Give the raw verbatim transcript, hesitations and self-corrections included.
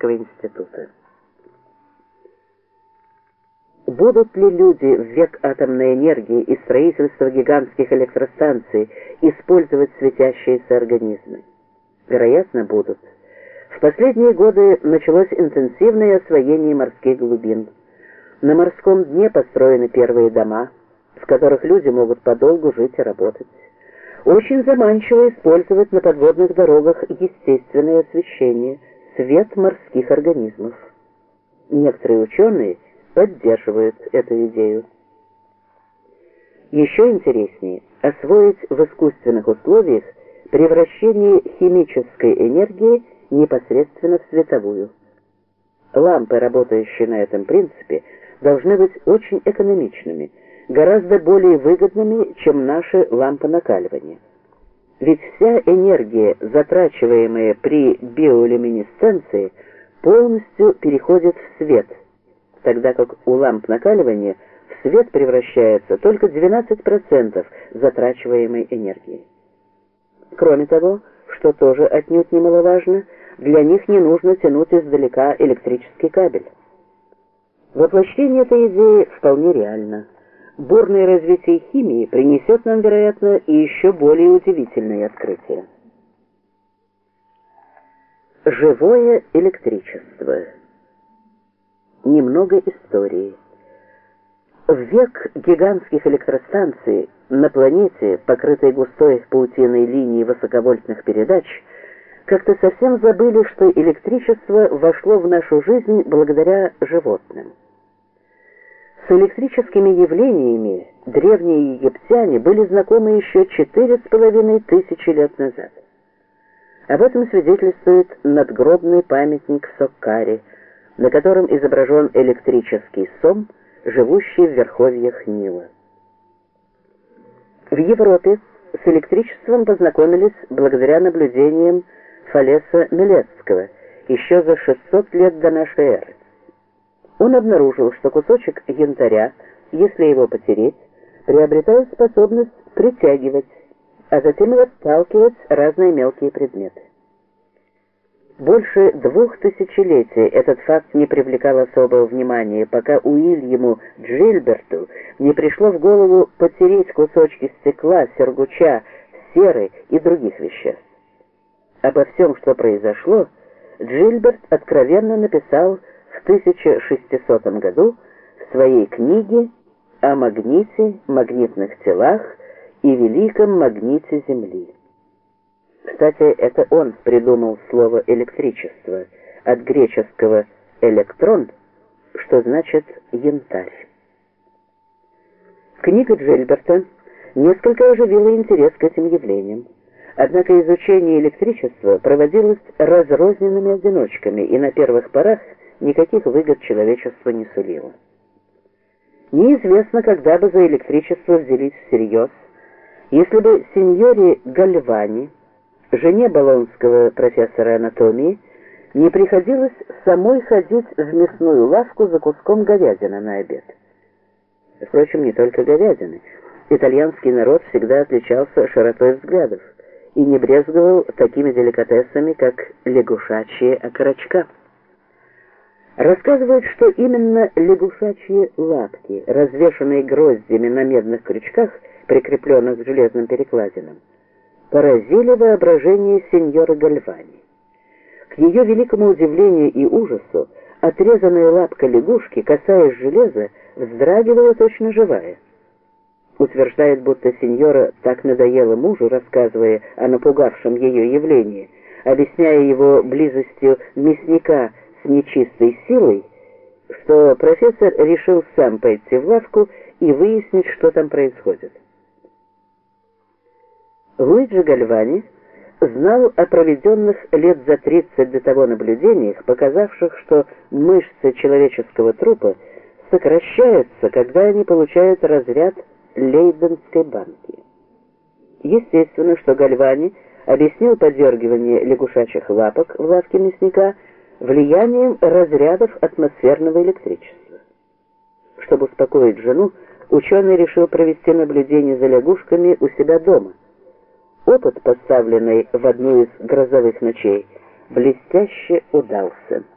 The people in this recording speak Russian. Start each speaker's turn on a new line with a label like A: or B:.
A: Технического института. Будут ли люди в век атомной энергии и строительства гигантских электростанций использовать светящиеся организмы? Вероятно, будут. В последние годы началось интенсивное освоение морских глубин. На морском дне построены первые дома, в которых люди могут подолгу жить и работать. Очень заманчиво использовать на подводных дорогах естественное освещение, свет морских организмов. Некоторые ученые поддерживают эту идею. Еще интереснее освоить в искусственных условиях превращение химической энергии непосредственно в световую. Лампы, работающие на этом принципе, должны быть очень экономичными, гораздо более выгодными, чем наши лампы накаливания. Ведь вся энергия, затрачиваемая при биолюминесценции, полностью переходит в свет, тогда как у ламп накаливания в свет превращается только двенадцать процентов затрачиваемой энергии. Кроме того, что тоже отнюдь немаловажно, для них не нужно тянуть издалека электрический кабель. Воплощение этой идеи вполне реально. Бурное развитие химии принесет нам, вероятно, и еще более удивительные открытия. Живое электричество. Немного истории. В век гигантских электростанций на планете, покрытой густой паутиной линий высоковольтных передач, как-то совсем забыли, что электричество вошло в нашу жизнь благодаря животным. С электрическими явлениями древние египтяне были знакомы еще четыре с половиной тысячи лет назад. Об этом свидетельствует надгробный памятник в Соккаре, на котором изображен электрический сом, живущий в верховьях Нила. В Европе с электричеством познакомились благодаря наблюдениям Фалеса Милецкого еще за шестьсот лет до нашей эры. Он обнаружил, что кусочек янтаря, если его потереть, приобретает способность притягивать, а затем расталкивать разные мелкие предметы. Больше двух тысячелетий этот факт не привлекал особого внимания, пока Уильяму Джильберту не пришло в голову потереть кусочки стекла, сергуча, серы и других веществ. Обо всем, что произошло, Джильберт откровенно написал в тысяча шестисотом году в своей книге о магните, магнитных телах и великом магните Земли. Кстати, это он придумал слово «электричество» от греческого «электрон», что значит «янтарь». Книга Джильберта несколько оживила интерес к этим явлениям. Однако изучение электричества проводилось разрозненными одиночками и на первых порах никаких выгод человечеству не сулило. Неизвестно, когда бы за электричество взялись всерьез, если бы сеньоре Гальвани, жене болонского профессора анатомии, не приходилось самой ходить в мясную лавку за куском говядины на обед. Впрочем, не только говядины. Итальянский народ всегда отличался широтой взглядов и не брезговал такими деликатесами, как лягушачьи окорочка. Рассказывают, что именно лягушачьи лапки, развешанные гроздями на медных крючках, прикрепленных к железным перекладинам, поразили воображение сеньоры Гальвани. К ее великому удивлению и ужасу, отрезанная лапка лягушки, касаясь железа, вздрагивала точно живая. Утверждает, будто сеньора так надоела мужу, рассказывая о напугавшем ее явлении, объясняя его близостью мясника с нечистой силой, что профессор решил сам пойти в лавку и выяснить, что там происходит. Луиджи Гальвани знал о проведенных лет за тридцать до того наблюдениях, показавших, что мышцы человеческого трупа сокращаются, когда они получают разряд Лейденской банки. Естественно, что Гальвани объяснил подергивание лягушачьих лапок в лавке мясника влиянием разрядов атмосферного электричества. Чтобы успокоить жену, ученый решил провести наблюдение за лягушками у себя дома. Опыт, поставленный в одну из грозовых ночей, блестяще удался.